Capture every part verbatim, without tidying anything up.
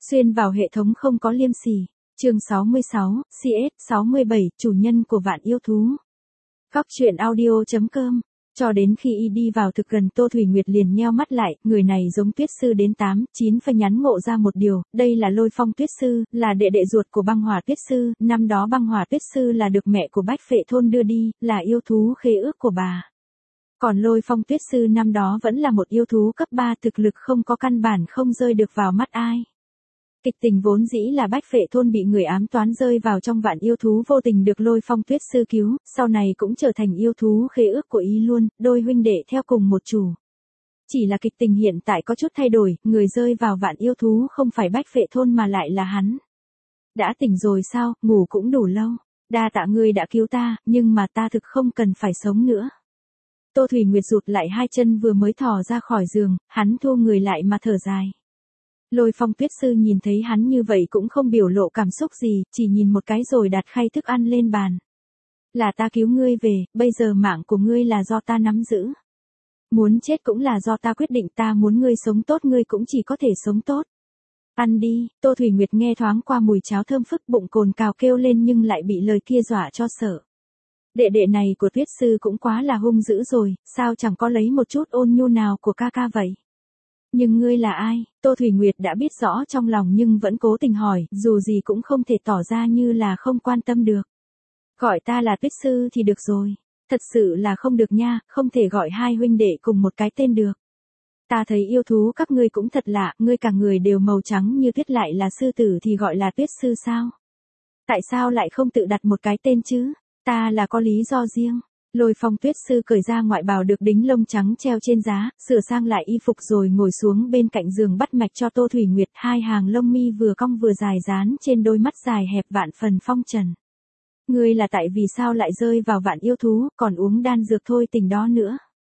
Xuyên vào hệ thống không có liêm sỉ. Chương sáu mươi sáu, xê ét sáu mươi bảy, chủ nhân của vạn yêu thú. Góc truyện audio.com. Cho đến khi y đi vào thực gần, Tô Thủy Nguyệt liền nheo mắt lại, người này giống Tuyết Sư đến tám, chín phải nhắn ngộ ra một điều, đây là Lôi Phong Tuyết Sư, là đệ đệ ruột của Băng Hỏa Tuyết Sư, năm đó Băng Hỏa Tuyết Sư là được mẹ của Bách Phệ Thôn đưa đi, là yêu thú khế ước của bà. Còn Lôi Phong Tuyết Sư năm đó vẫn là một yêu thú cấp ba, thực lực không có căn bản không rơi được vào mắt ai. Kịch tình vốn dĩ là Bách Phệ Thôn bị người ám toán rơi vào trong vạn yêu thú, vô tình được Lôi Phong Tuyết Sư cứu, sau này cũng trở thành yêu thú khế ước của y luôn, đôi huynh đệ theo cùng một chủ. Chỉ là kịch tình hiện tại có chút thay đổi, người rơi vào vạn yêu thú không phải Bách Phệ Thôn mà lại là hắn. Đã tỉnh rồi sao, ngủ cũng đủ lâu. Đa tạ ngươi đã cứu ta, nhưng mà ta thực không cần phải sống nữa. Tô Thủy Nguyệt rụt lại hai chân vừa mới thò ra khỏi giường, hắn thu người lại mà thở dài. Lôi Phong Tuyết Sư nhìn thấy hắn như vậy cũng không biểu lộ cảm xúc gì, chỉ nhìn một cái rồi đặt khay thức ăn lên bàn. Là ta cứu ngươi về, bây giờ mạng của ngươi là do ta nắm giữ. Muốn chết cũng là do ta quyết định, ta muốn ngươi sống tốt ngươi cũng chỉ có thể sống tốt. Ăn đi, Tô Thủy Nguyệt nghe thoáng qua mùi cháo thơm phức, bụng cồn cào kêu lên nhưng lại bị lời kia dọa cho sợ. Đệ đệ này của Tuyết Sư cũng quá là hung dữ rồi, sao chẳng có lấy một chút ôn nhu nào của ca ca vậy? Nhưng ngươi là ai? Tô Thủy Nguyệt đã biết rõ trong lòng nhưng vẫn cố tình hỏi, dù gì cũng không thể tỏ ra như là không quan tâm được. Gọi ta là Tuyết Sư thì được rồi. Thật sự là không được nha, không thể gọi hai huynh đệ cùng một cái tên được. Ta thấy yêu thú các ngươi cũng thật lạ, ngươi cả người đều màu trắng như tuyết lại là sư tử thì gọi là Tuyết Sư sao? Tại sao lại không tự đặt một cái tên chứ? Ta là có lý do riêng. Lôi Phong Tuyết Sư cởi ra ngoại bào được đính lông trắng treo trên giá, sửa sang lại y phục rồi ngồi xuống bên cạnh giường bắt mạch cho Tô Thủy Nguyệt, hai hàng lông mi vừa cong vừa dài dán trên đôi mắt dài hẹp vạn phần phong trần. Ngươi là tại vì sao lại rơi vào vạn yêu thú, còn uống đan dược thôi tình đó nữa.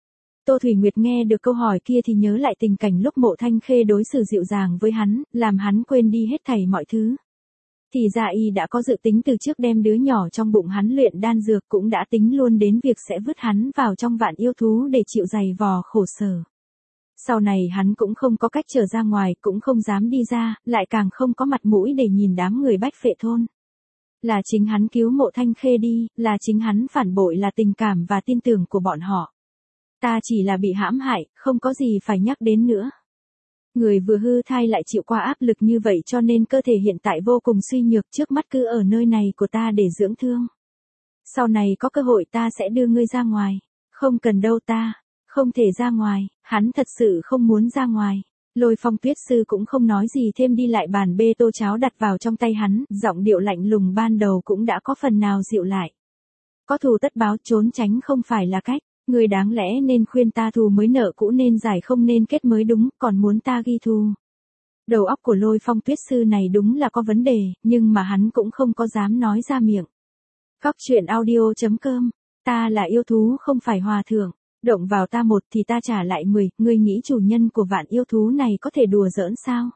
Tô Thủy Nguyệt nghe được câu hỏi kia thì nhớ lại tình cảnh lúc Mộ Thanh Khê đối xử dịu dàng với hắn, làm hắn quên đi hết thảy mọi thứ. Thì ra y đã có dự tính từ trước đem đứa nhỏ trong bụng hắn luyện đan dược, cũng đã tính luôn đến việc sẽ vứt hắn vào trong vạn yêu thú để chịu dày vò khổ sở. Sau này hắn cũng không có cách trở ra ngoài, cũng không dám đi ra, lại càng không có mặt mũi để nhìn đám người Bách Phệ Thôn. Là chính hắn cứu Mộ Thanh Khê đi, là chính hắn phản bội là tình cảm và tin tưởng của bọn họ. Ta chỉ là bị hãm hại, không có gì phải nhắc đến nữa. Người vừa hư thai lại chịu qua áp lực như vậy cho nên cơ thể hiện tại vô cùng suy nhược, trước mắt cứ ở nơi này của ta để dưỡng thương. Sau này có cơ hội ta sẽ đưa ngươi ra ngoài. Không cần đâu ta, không thể ra ngoài, hắn thật sự không muốn ra ngoài. Lôi Phong Tuyết Sư cũng không nói gì thêm, đi lại bàn bê tô cháo đặt vào trong tay hắn, giọng điệu lạnh lùng ban đầu cũng đã có phần nào dịu lại. Có thù tất báo, trốn tránh không phải là cách. Người đáng lẽ nên khuyên ta thù mới nợ cũ nên giải không nên kết mới đúng, còn muốn ta ghi thù. Đầu óc của Lôi Phong Tuyết Sư này đúng là có vấn đề, nhưng mà hắn cũng không có dám nói ra miệng. Góc truyện audio.com. Ta là yêu thú không phải hòa thượng. Động vào ta một thì ta trả lại mười, ngươi nghĩ chủ nhân của vạn yêu thú này có thể đùa giỡn sao?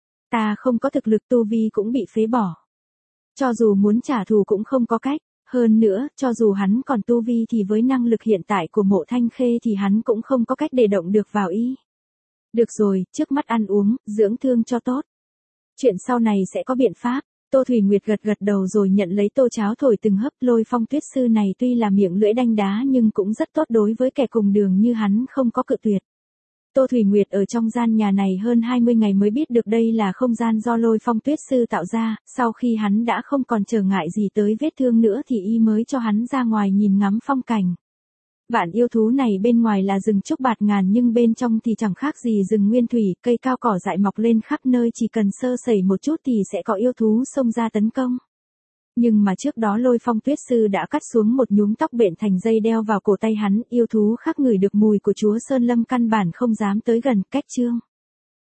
Ta không có thực lực, tu vi cũng bị phế bỏ. Cho dù muốn trả thù cũng không có cách. Hơn nữa, cho dù hắn còn tu vi thì với năng lực hiện tại của Mộ Thanh Khê thì hắn cũng không có cách để động được vào y. Được rồi, trước mắt ăn uống, dưỡng thương cho tốt. Chuyện sau này sẽ có biện pháp. Tô Thủy Nguyệt gật gật đầu rồi nhận lấy tô cháo thổi từng hấp. Lôi Phong Tuyết Sư này tuy là miệng lưỡi đanh đá nhưng cũng rất tốt đối với kẻ cùng đường như hắn, không có cự tuyệt. Tô Thủy Nguyệt ở trong gian nhà này hơn hai mươi ngày mới biết được đây là không gian do Lôi Phong Tuyết Sư tạo ra, sau khi hắn đã không còn trở ngại gì tới vết thương nữa thì y mới cho hắn ra ngoài nhìn ngắm phong cảnh. Vạn yêu thú này bên ngoài là rừng trúc bạt ngàn nhưng bên trong thì chẳng khác gì rừng nguyên thủy, cây cao cỏ dại mọc lên khắp nơi, chỉ cần sơ sẩy một chút thì sẽ có yêu thú xông ra tấn công. Nhưng mà trước đó Lôi Phong Tuyết Sư đã cắt xuống một nhúm tóc bện thành dây đeo vào cổ tay hắn, yêu thú khác ngửi được mùi của Chúa Sơn Lâm căn bản không dám tới gần, cách chương.